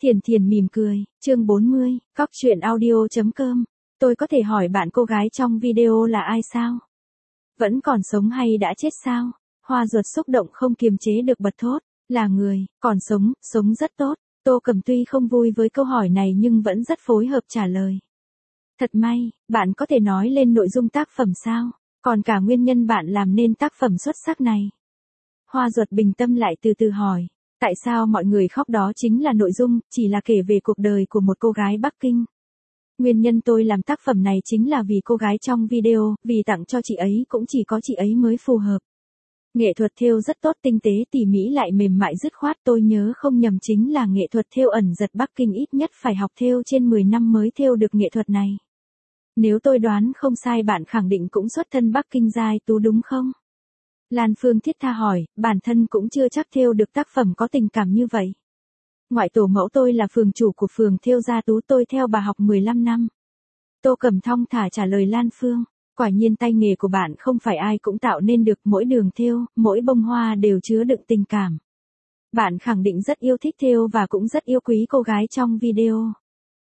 Thiền Thiền mỉm cười, chương 40, cóc truyện audio.com. Tôi có thể hỏi bạn cô gái trong video là ai sao? Vẫn còn sống hay đã chết sao? Hoa Duật xúc động không kiềm chế được bật thốt, là người, còn sống, sống rất tốt. Tô Cầm tuy không vui với câu hỏi này nhưng vẫn rất phối hợp trả lời. Thật may, bạn có thể nói lên nội dung tác phẩm sao? Còn cả nguyên nhân bạn làm nên tác phẩm xuất sắc này. Hoa Duật bình tâm lại từ từ hỏi. Tại sao mọi người khóc đó chính là nội dung, chỉ là kể về cuộc đời của một cô gái Bắc Kinh. Nguyên nhân tôi làm tác phẩm này chính là vì cô gái trong video, vì tặng cho chị ấy cũng chỉ có chị ấy mới phù hợp. Nghệ thuật thêu rất tốt, tinh tế tỉ mỉ lại mềm mại dứt khoát, tôi nhớ không nhầm chính là nghệ thuật thêu ẩn giật Bắc Kinh ít nhất phải học thêu trên 10 năm mới thêu được nghệ thuật này. Nếu tôi đoán không sai bạn khẳng định cũng xuất thân Bắc Kinh giai tú đúng không? Lan Phương thiết tha hỏi, bản thân cũng chưa chắc thêu được tác phẩm có tình cảm như vậy. Ngoại tổ mẫu tôi là phường chủ của phường thêu gia tú, tôi theo bà học 15 năm. Tô Cầm thong thả trả lời Lan Phương, quả nhiên tay nghề của bạn không phải ai cũng tạo nên được, mỗi đường thêu, mỗi bông hoa đều chứa đựng tình cảm. Bạn khẳng định rất yêu thích thêu và cũng rất yêu quý cô gái trong video.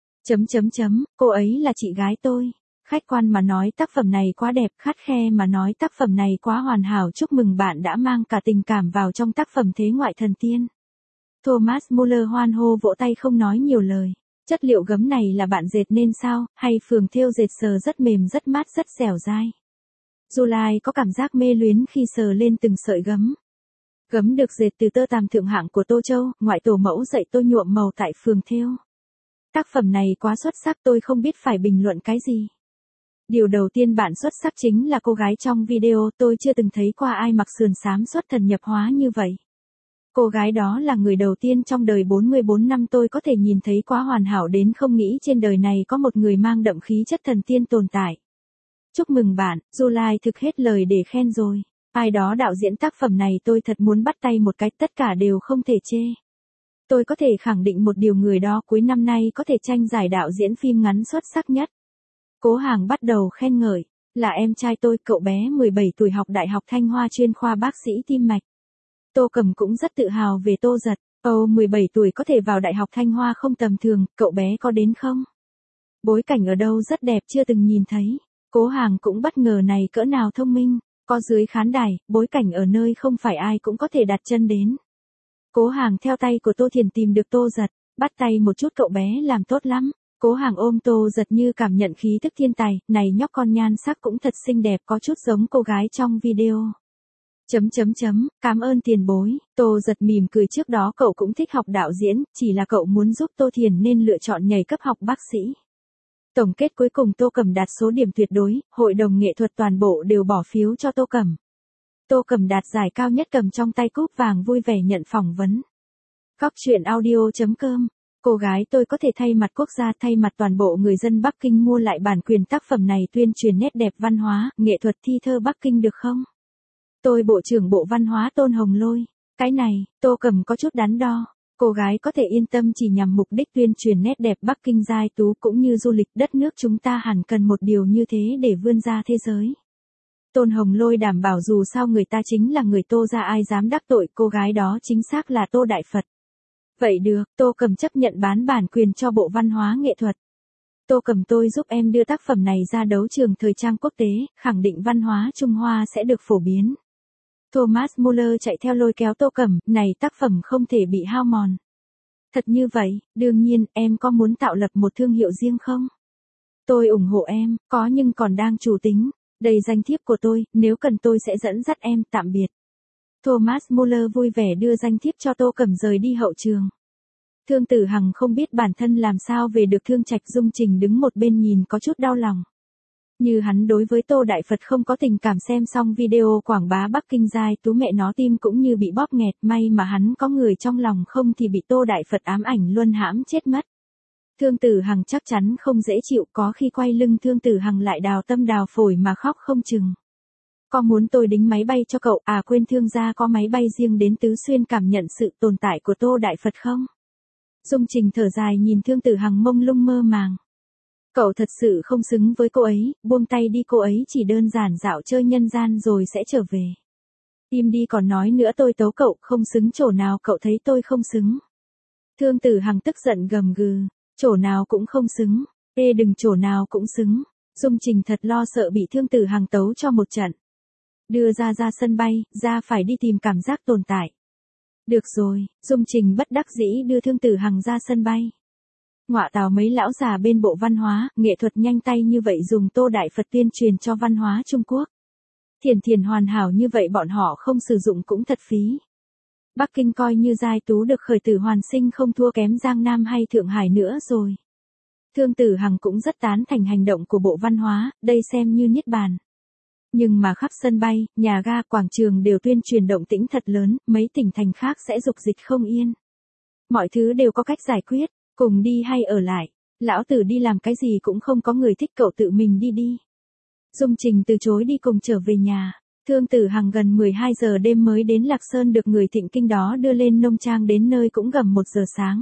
Cô ấy là chị gái tôi. Khách quan mà nói tác phẩm này quá đẹp, khắt khe mà nói tác phẩm này quá hoàn hảo, chúc mừng bạn đã mang cả tình cảm vào trong tác phẩm Thế ngoại thần tiên. Thomas Muller hoan hô vỗ tay không nói nhiều lời. Chất liệu gấm này là bạn dệt nên sao, hay phường thêu dệt sờ rất mềm rất mát rất dẻo dai. July có cảm giác mê luyến khi sờ lên từng sợi gấm. Gấm được dệt từ tơ tằm thượng hạng của Tô Châu, ngoại tổ mẫu dạy tôi nhuộm màu tại phường thêu. Tác phẩm này quá xuất sắc, tôi không biết phải bình luận cái gì. Điều đầu tiên bạn xuất sắc chính là cô gái trong video, tôi chưa từng thấy qua ai mặc sườn xám xuất thần nhập hóa như vậy. Cô gái đó là người đầu tiên trong đời 44 năm tôi có thể nhìn thấy quá hoàn hảo đến không nghĩ trên đời này có một người mang đậm khí chất thần tiên tồn tại. Chúc mừng bạn, July thực hết lời để khen rồi. Ai đó đạo diễn tác phẩm này tôi thật muốn bắt tay một cái, tất cả đều không thể chê. Tôi có thể khẳng định một điều, người đó cuối năm nay có thể tranh giải đạo diễn phim ngắn xuất sắc nhất. Cố Hàng bắt đầu khen ngợi, là em trai tôi, cậu bé 17 tuổi học Đại học Thanh Hoa chuyên khoa bác sĩ tim mạch. Tô Cầm cũng rất tự hào về Tô Giật, 17 tuổi có thể vào Đại học Thanh Hoa không tầm thường, cậu bé có đến không? Bối cảnh ở đâu rất đẹp chưa từng nhìn thấy. Cố Hàng cũng bất ngờ này cỡ nào thông minh, có dưới khán đài, bối cảnh ở nơi không phải ai cũng có thể đặt chân đến. Cố Hàng theo tay của Tô Thiền tìm được Tô Giật, bắt tay một chút, cậu bé làm tốt lắm. Cố Hàng ôm Tô Giật như cảm nhận khí tức thiên tài, này nhóc con nhan sắc cũng thật xinh đẹp, có chút giống cô gái trong video. Cảm ơn tiền bối. Tô Giật mỉm cười, trước đó cậu cũng thích học đạo diễn, chỉ là cậu muốn giúp Tô Thiền nên lựa chọn nhảy cấp học bác sĩ. Tổng kết cuối cùng Tô Cầm đạt số điểm tuyệt đối, hội đồng nghệ thuật toàn bộ đều bỏ phiếu cho Tô Cầm. Tô Cầm đạt giải cao nhất, cầm trong tay cúp vàng vui vẻ nhận phỏng vấn. Cóc truyện audio.com. Cô gái tôi có thể thay mặt quốc gia, thay mặt toàn bộ người dân Bắc Kinh mua lại bản quyền tác phẩm này, tuyên truyền nét đẹp văn hóa, nghệ thuật thi thơ Bắc Kinh được không? Tôi Bộ trưởng Bộ Văn hóa Tôn Hồng Lôi. Cái này, Tô Cầm có chút đắn đo. Cô gái có thể yên tâm, chỉ nhằm mục đích tuyên truyền nét đẹp Bắc Kinh giai tú cũng như du lịch đất nước chúng ta hẳn cần một điều như thế để vươn ra thế giới. Tôn Hồng Lôi đảm bảo dù sao người ta chính là người Tô ra, ai dám đắc tội cô gái đó, chính xác là Tô Đại Phật. Vậy được, Tô Cầm chấp nhận bán bản quyền cho Bộ Văn hóa Nghệ thuật. Tô Cầm, tôi giúp em đưa tác phẩm này ra đấu trường thời trang quốc tế, khẳng định văn hóa Trung Hoa sẽ được phổ biến. Thomas Muller chạy theo lôi kéo Tô Cầm, này tác phẩm không thể bị hao mòn. Thật như vậy, đương nhiên, em có muốn tạo lập một thương hiệu riêng không? Tôi ủng hộ em, có nhưng còn đang chủ tính. Đây danh thiếp của tôi, nếu cần tôi sẽ dẫn dắt em, tạm biệt. Thomas Muller vui vẻ đưa danh thiếp cho Tô Cầm rời đi hậu trường. Thương Tử Hằng không biết bản thân làm sao về được Thương Trạch Dung Trình đứng một bên nhìn có chút đau lòng. Như hắn đối với Tô Đại Phật không có tình cảm, xem xong video quảng bá Bắc Kinh giai tú mẹ nó tim cũng như bị bóp nghẹt, may mà hắn có người trong lòng, không thì bị Tô Đại Phật ám ảnh luân hãm chết mất. Thương Tử Hằng chắc chắn không dễ chịu, có khi quay lưng Thương Tử Hằng lại đào tâm đào phổi mà khóc không chừng. Có muốn tôi đính máy bay cho cậu, à quên, Thương gia có máy bay riêng đến Tứ Xuyên cảm nhận sự tồn tại của Tô Đại Phật không? Dung Trình thở dài nhìn Thương Tử Hằng mông lung mơ màng. Cậu thật sự không xứng với cô ấy, buông tay đi, cô ấy chỉ đơn giản dạo chơi nhân gian rồi sẽ trở về. Im đi, còn nói nữa tôi tấu cậu, không xứng chỗ nào cậu thấy tôi không xứng. Thương Tử Hằng tức giận gầm gừ, chỗ nào cũng không xứng, đừng chỗ nào cũng xứng. Dung Trình thật lo sợ bị Thương Tử Hằng tấu cho một trận. Đưa ra sân bay, ra phải đi tìm cảm giác tồn tại. Được rồi, Dung Trình bất đắc dĩ đưa Thương Tử Hằng ra sân bay. Ngọa tào mấy lão già bên Bộ Văn hóa, nghệ thuật nhanh tay như vậy dùng Tô Đại Phật tuyên truyền cho văn hóa Trung Quốc. Thiền hoàn hảo như vậy bọn họ không sử dụng cũng thật phí. Bắc Kinh coi như giai tú được khởi tử hoàn sinh không thua kém Giang Nam hay Thượng Hải nữa rồi. Thương Tử Hằng cũng rất tán thành hành động của Bộ Văn hóa, đây xem như niết bàn. Nhưng mà khắp sân bay, nhà ga, quảng trường đều tuyên truyền động tĩnh thật lớn, mấy tỉnh thành khác sẽ dục dịch không yên. Mọi thứ đều có cách giải quyết, cùng đi hay ở lại. Lão tử đi làm cái gì cũng không có người thích, cậu tự mình đi. Dung Trình từ chối đi cùng trở về nhà. Thương Tử Hằng gần 12 giờ đêm mới đến Lạc Sơn, được người Thịnh Kinh đó đưa lên nông trang, đến nơi cũng gần 1 giờ sáng.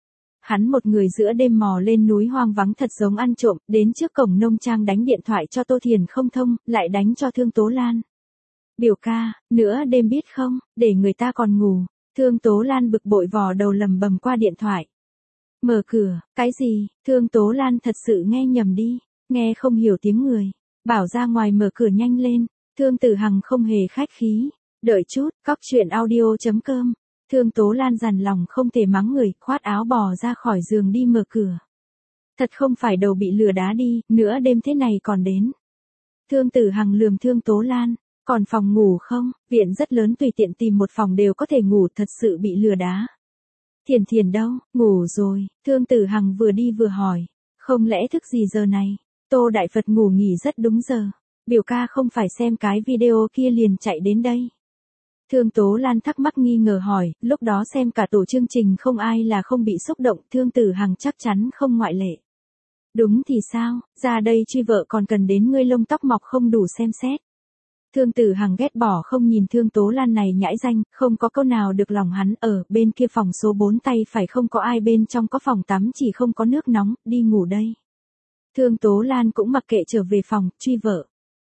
Hắn một người giữa đêm mò lên núi hoang vắng thật giống ăn trộm, đến trước cổng nông trang đánh điện thoại cho Tô Thiền không thông, lại đánh cho Thương Tố Lan. Biểu ca, nửa đêm biết không, để người ta còn ngủ. Thương Tố Lan bực bội vò đầu lầm bầm qua điện thoại. Mở cửa, cái gì? Thương Tố Lan thật sự nghe nhầm đi, nghe không hiểu tiếng người. Bảo ra ngoài mở cửa nhanh lên. Thương Tử Hằng không hề khách khí. Đợi chút, cóc truyện audio.com. Thương Tố Lan dằn lòng không thể mắng người, khoát áo bò ra khỏi giường đi mở cửa. Thật không phải đầu bị lừa đá đi, nửa đêm thế này còn đến. Thương Tử Hằng lườm Thương Tố Lan, còn phòng ngủ không? Viện rất lớn, tùy tiện tìm một phòng đều có thể ngủ, thật sự bị lừa đá. Thiền đâu? Ngủ rồi. Thương Tử Hằng vừa đi vừa hỏi, không lẽ thức gì giờ này? Tô Đại Phật ngủ nghỉ rất đúng giờ. Biểu ca không phải xem cái video kia liền chạy đến đây. Thương Tố Lan thắc mắc nghi ngờ hỏi, lúc đó xem cả tổ chương trình không ai là không bị xúc động, Thương Tử Hằng chắc chắn không ngoại lệ. Đúng thì sao, ra đây truy vợ còn cần đến ngươi lông tóc mọc không đủ xem xét. Thương Tử Hằng ghét bỏ không nhìn Thương Tố Lan này nhãi danh, không có câu nào được lòng hắn. Ở bên kia phòng số 4 tay phải không có ai, bên trong có phòng tắm chỉ không có nước nóng, đi ngủ đây. Thương Tố Lan cũng mặc kệ trở về phòng, truy vợ.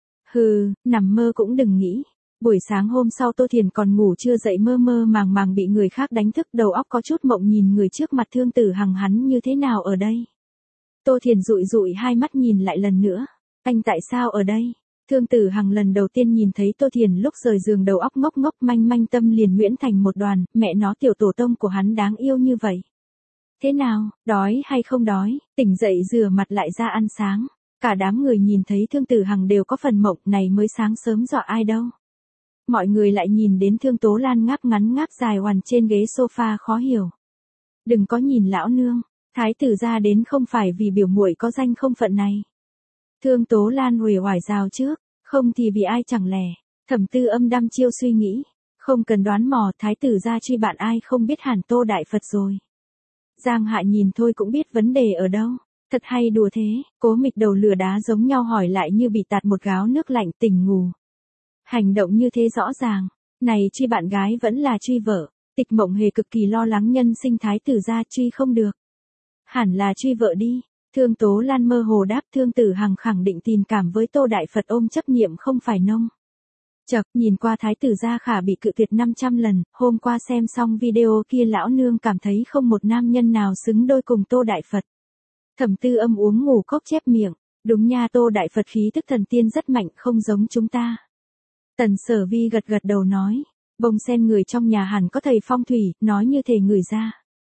Hừ, nằm mơ cũng đừng nghĩ. Buổi sáng hôm sau Tô Thiền còn ngủ chưa dậy, mơ màng bị người khác đánh thức, đầu óc có chút mộng, nhìn người trước mặt Thương Tử Hằng hắn như thế nào ở đây. Tô Thiền dụi hai mắt nhìn lại lần nữa. Anh tại sao ở đây? Thương Tử Hằng lần đầu tiên nhìn thấy Tô Thiền lúc rời giường đầu óc ngốc manh tâm liền nhuyễn thành một đoàn, mẹ nó tiểu tổ tông của hắn đáng yêu như vậy. Thế nào, đói hay không đói? Tỉnh dậy rửa mặt lại ra ăn sáng. Cả đám người nhìn thấy Thương Tử Hằng đều có phần mộng, này mới sáng sớm dọa ai đâu. Mọi người lại nhìn đến Thương Tố Lan ngáp ngắn ngáp dài oằn trên ghế sofa khó hiểu. Đừng có nhìn lão nương, thái tử ra đến không phải vì biểu muội có danh không phận này. Thương Tố Lan uể oải rào trước, không thì vì ai chẳng lẽ. Thẩm Tư Âm đăm chiêu suy nghĩ, không cần đoán mò, thái tử ra truy bạn ai không biết hẳn Tô Đại Phật rồi. Giang Hạ nhìn thôi cũng biết vấn đề ở đâu. Thật hay đùa thế, Cố Mịch đầu lửa đá giống nhau hỏi lại như bị tạt một gáo nước lạnh, tỉnh ngủ. Hành động như thế rõ ràng, này truy bạn gái vẫn là truy vợ. Tịch Mộng Hề cực kỳ lo lắng nhân sinh thái tử ra truy không được. Hẳn là truy vợ đi. Thương Tố Lan mơ hồ đáp. Thương Tử Hằng khẳng định tình cảm với Tô Đại Phật ôm chấp niệm không phải nông. Chật, nhìn qua thái tử gia khả bị cự tuyệt 500 lần, hôm qua xem xong video kia lão nương cảm thấy không một nam nhân nào xứng đôi cùng Tô Đại Phật. Thẩm Tư Âm uống ngủ cốc chép miệng, đúng nha, Tô Đại Phật khí tức thần tiên rất mạnh, không giống chúng ta. Tần Sở Vi gật đầu nói, bông sen người trong nhà hẳn có thầy phong thủy, nói như thể người ra.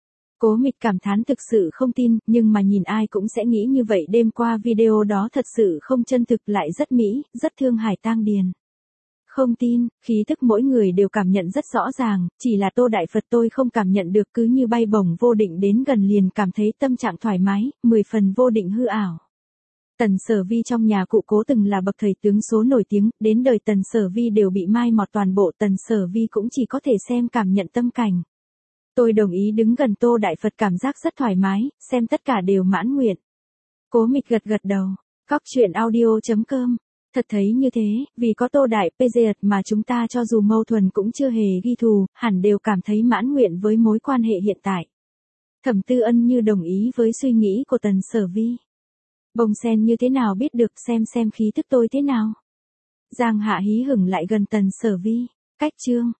Cố Mịch cảm thán thực sự không tin, nhưng mà nhìn ai cũng sẽ nghĩ như vậy, đêm qua video đó thật sự không chân thực, lại rất mỹ, rất thương Hải Tang Điền. Không tin, khí tức mỗi người đều cảm nhận rất rõ ràng, chỉ là Tô Đại Phật tôi không cảm nhận được, cứ như bay bổng vô định, đến gần liền cảm thấy tâm trạng thoải mái, 10 phần vô định hư ảo. Tần Sở Vi trong nhà cụ Cố từng là bậc thầy tướng số nổi tiếng, đến đời Tần Sở Vi đều bị mai mọt toàn bộ, Tần Sở Vi cũng chỉ có thể xem cảm nhận tâm cảnh. Tôi đồng ý đứng gần Tô Đại Phật, cảm giác rất thoải mái, xem tất cả đều mãn nguyện. Cố Mịch gật đầu. Cóc truyện audio.com. Thật thấy như thế, vì có Tô Đại PZ mà chúng ta cho dù mâu thuẫn cũng chưa hề ghi thù, hẳn đều cảm thấy mãn nguyện với mối quan hệ hiện tại. Thẩm Tư Ân như đồng ý với suy nghĩ của Tần Sở Vi. Bông sen như thế nào biết được, xem khí thức tôi thế nào. Giang Hạ hí hửng lại gần Tần Sở Vi. Cách chương.